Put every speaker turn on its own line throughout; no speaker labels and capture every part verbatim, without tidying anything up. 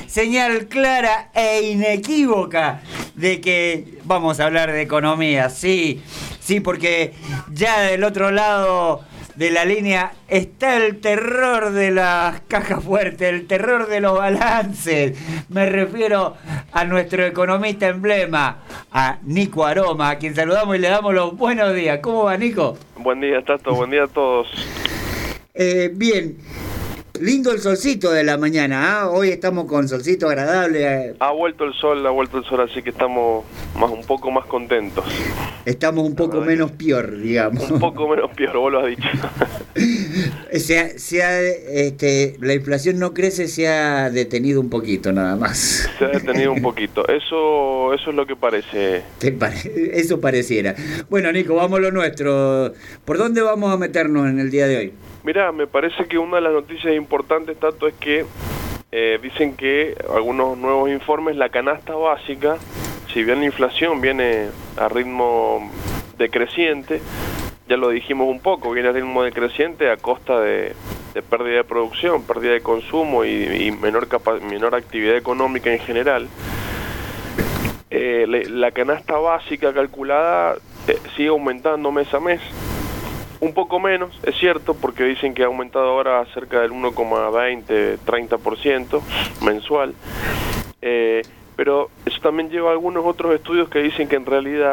señal clara e inequívoca de que vamos a hablar de economía, sí, sí, porque ya del otro lado de la línea está el terror de las cajas fuertes, el terror de los balances. Me refiero a nuestro economista emblema, a Nico Aroma, a quien saludamos y le damos los buenos días. ¿Cómo va, Nico?
Buen día, Tato, buen día a todos.
Eh, bien, lindo el solcito de la mañana, ¿eh? Hoy estamos con solcito agradable.
Ha vuelto el sol, ha vuelto el sol, así que estamos más, un poco más contentos.
Estamos un poco menos peor, digamos.
Un poco menos peor, vos lo has dicho.
Se ha, se ha, este, la inflación no crece, se ha detenido un poquito nada más.
Se ha detenido un poquito, eso eso es lo que parece.
¿Te pare? Eso pareciera. Bueno, Nico, vamos a lo nuestro. ¿Por dónde vamos a meternos en el día de hoy?
Mirá, me parece que una de las noticias importantes, Tato, es que eh, dicen que algunos nuevos informes, la canasta básica, si bien la inflación viene a ritmo decreciente, ya lo dijimos un poco, viene a ritmo decreciente a costa de, de pérdida de producción, pérdida de consumo y, y menor, capa, menor actividad económica en general. Eh, la, la canasta básica calculada eh, sigue aumentando mes a mes. Un poco menos, es cierto, porque dicen que ha aumentado ahora cerca del uno coma veinte, treinta por ciento mensual. Eh, pero eso también lleva a algunos otros estudios que dicen que en realidad,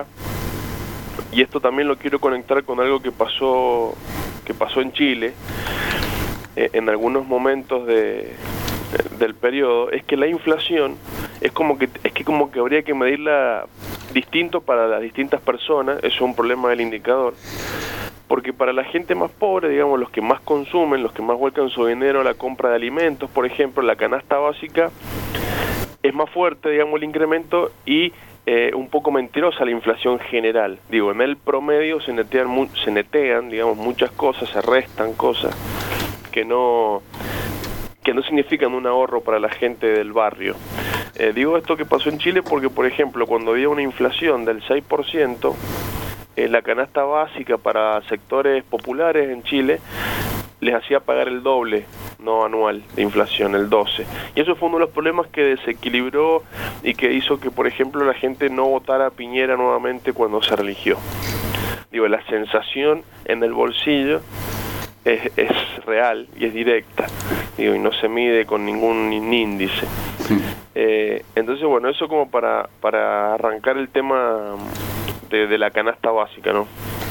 y esto también lo quiero conectar con algo que pasó que pasó en Chile, eh, en algunos momentos de, del periodo, es que la inflación es como que es que como que habría que medirla distinto para las distintas personas. Eso es un problema del indicador. Porque para la gente más pobre, digamos, los que más consumen, los que más vuelcan su dinero a la compra de alimentos, por ejemplo, la canasta básica, es más fuerte, digamos, el incremento y eh, un poco mentirosa la inflación general. Digo, en el promedio se netean, mu se netean, digamos, muchas cosas, se restan cosas que no, que no significan un ahorro para la gente del barrio. Eh, digo esto que pasó en Chile porque, por ejemplo, cuando había una inflación del seis por ciento, Eh, la canasta básica para sectores populares en Chile les hacía pagar el doble, no anual, de inflación, el doce. Y eso fue uno de los problemas que desequilibró y que hizo que, por ejemplo, la gente no votara a Piñera nuevamente cuando se religió. Digo, la sensación en el bolsillo es, es real y es directa, digo, y no se mide con ningún índice. Eh, entonces, bueno, eso como para, para arrancar el tema De, de la canasta básica, ¿no?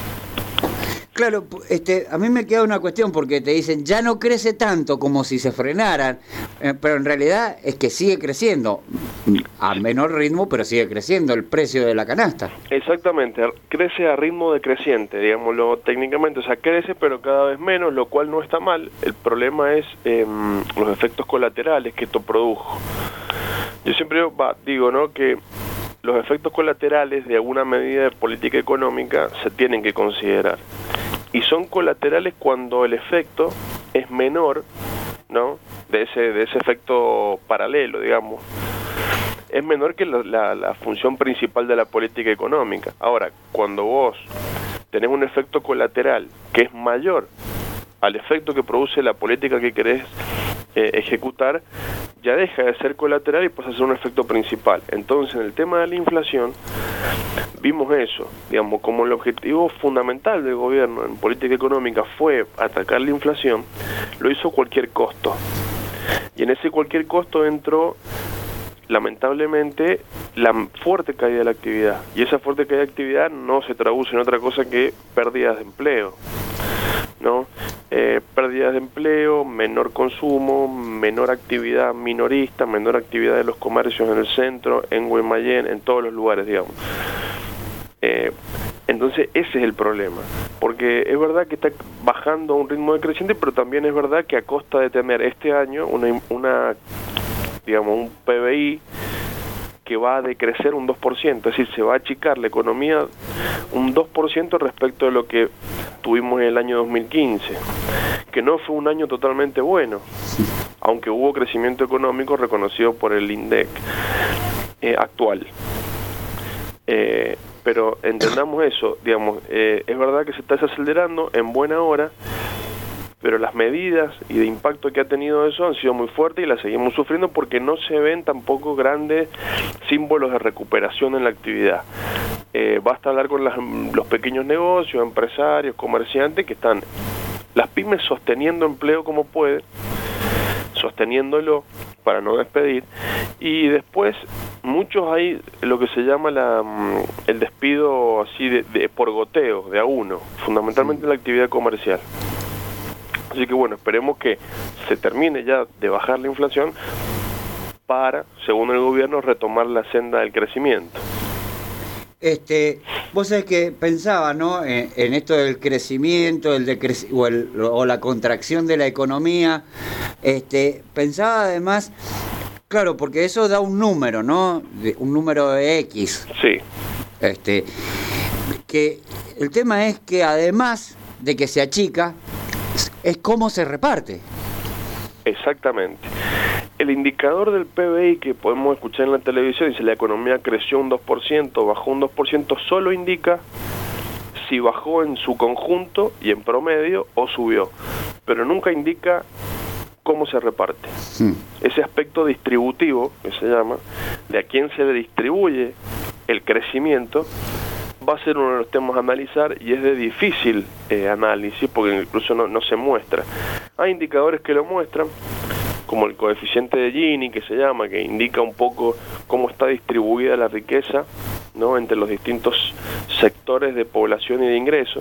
Claro, este, a mí me queda una cuestión porque te dicen ya no crece tanto como si se frenaran, eh, pero en realidad es que sigue creciendo a menor ritmo, pero sigue creciendo el precio de la canasta.
Exactamente, crece a ritmo decreciente, digámoslo técnicamente, o sea, crece pero cada vez menos, lo cual no está mal. El problema es eh, los efectos colaterales que esto produjo. Yo siempre va, digo, ¿no?, que los efectos colaterales de alguna medida de política económica se tienen que considerar. Y son colaterales cuando el efecto es menor, ¿no?, de ese, de ese efecto paralelo, digamos. Es menor que la, la, la función principal de la política económica. Ahora, cuando vos tenés un efecto colateral que es mayor al efecto que produce la política que querés eh, ejecutar, ya deja de ser colateral y pasa a ser un efecto principal. Entonces, en el tema de la inflación, vimos eso, digamos, como el objetivo fundamental del gobierno en política económica fue atacar la inflación, lo hizo a cualquier costo. Y en ese cualquier costo entró, lamentablemente, la fuerte caída de la actividad. Y esa fuerte caída de actividad no se traduce en otra cosa que pérdidas de empleo, ¿no? Eh, pérdidas de empleo, menor consumo, menor actividad minorista, menor actividad de los comercios en el centro, en Guaymallén, en todos los lugares, digamos. Eh, entonces ese es el problema, porque es verdad que está bajando a un ritmo decreciente, pero también es verdad que a costa de tener este año una, una digamos, un P B I que va a decrecer un dos por ciento, es decir, se va a achicar la economía un dos por ciento respecto de lo que tuvimos en el año dos mil quince, que no fue un año totalmente bueno, aunque hubo crecimiento económico reconocido por el INDEC eh, actual. Eh, pero entendamos eso, digamos, eh, es verdad que se está desacelerando en buena hora, pero las medidas y de impacto que ha tenido eso han sido muy fuertes y las seguimos sufriendo porque no se ven tampoco grandes símbolos de recuperación en la actividad. Eh, basta hablar con las, los pequeños negocios, empresarios, comerciantes que están, las pymes sosteniendo empleo como pueden, sosteniéndolo para no despedir, y después muchos hay lo que se llama la, el despido así de, de por goteo, de a uno, fundamentalmente en la actividad comercial. Así que bueno, esperemos que se termine ya de bajar la inflación para, según el gobierno, retomar la senda del crecimiento.
Este, vos sabés que pensaba, ¿no? En, en esto del crecimiento, el decreci- o, el, o la contracción de la economía. Este, pensaba además, claro, porque eso da un número, ¿no? De, un número de X.
Sí.
Este, que el tema es que además de que se achica, es cómo se reparte.
Exactamente. El indicador del P B I que podemos escuchar en la televisión dice la economía creció un dos por ciento, bajó un dos por ciento, solo indica si bajó en su conjunto y en promedio o subió, pero nunca indica cómo se reparte. Hmm. Ese aspecto distributivo, que se llama, de a quién se le distribuye el crecimiento, va a ser uno de los temas a analizar y es de difícil eh, análisis porque incluso no, no se muestra. Hay indicadores que lo muestran, como el coeficiente de Gini, que se llama, que indica un poco cómo está distribuida la riqueza, ¿no?, entre los distintos sectores de población y de ingreso.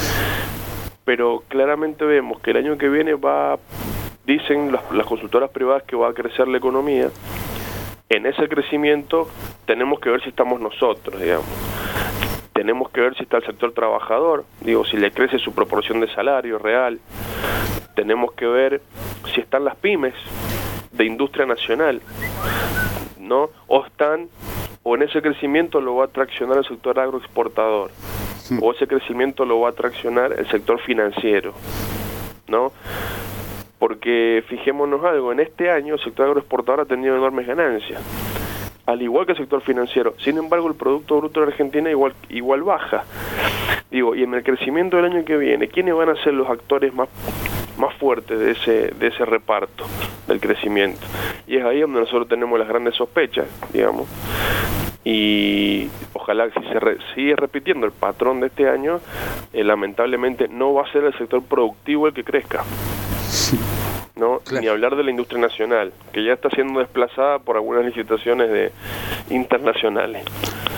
Pero claramente vemos que el año que viene va, dicen las, las consultoras privadas, que va a crecer la economía. En ese crecimiento tenemos que ver si estamos nosotros, digamos. Tenemos que ver si está el sector trabajador, digo, si le crece su proporción de salario real. Tenemos que ver si están las pymes de industria nacional, ¿no? O están, o en ese crecimiento lo va a traccionar el sector agroexportador, o ese crecimiento lo va a traccionar el sector financiero, ¿no? Porque fijémonos algo, en este año el sector agroexportador ha tenido enormes ganancias, al igual que el sector financiero. Sin embargo, el Producto Bruto de Argentina igual igual baja. Digo, y en el crecimiento del año que viene, ¿quiénes van a ser los actores más más fuertes de ese de ese reparto del crecimiento? Y es ahí donde nosotros tenemos las grandes sospechas, digamos. Y ojalá que si se re, sigue repitiendo el patrón de este año, eh, lamentablemente no va a ser el sector productivo el que crezca. ¿No? Claro. Ni hablar de la industria nacional, que ya está siendo desplazada por algunas licitaciones de internacionales.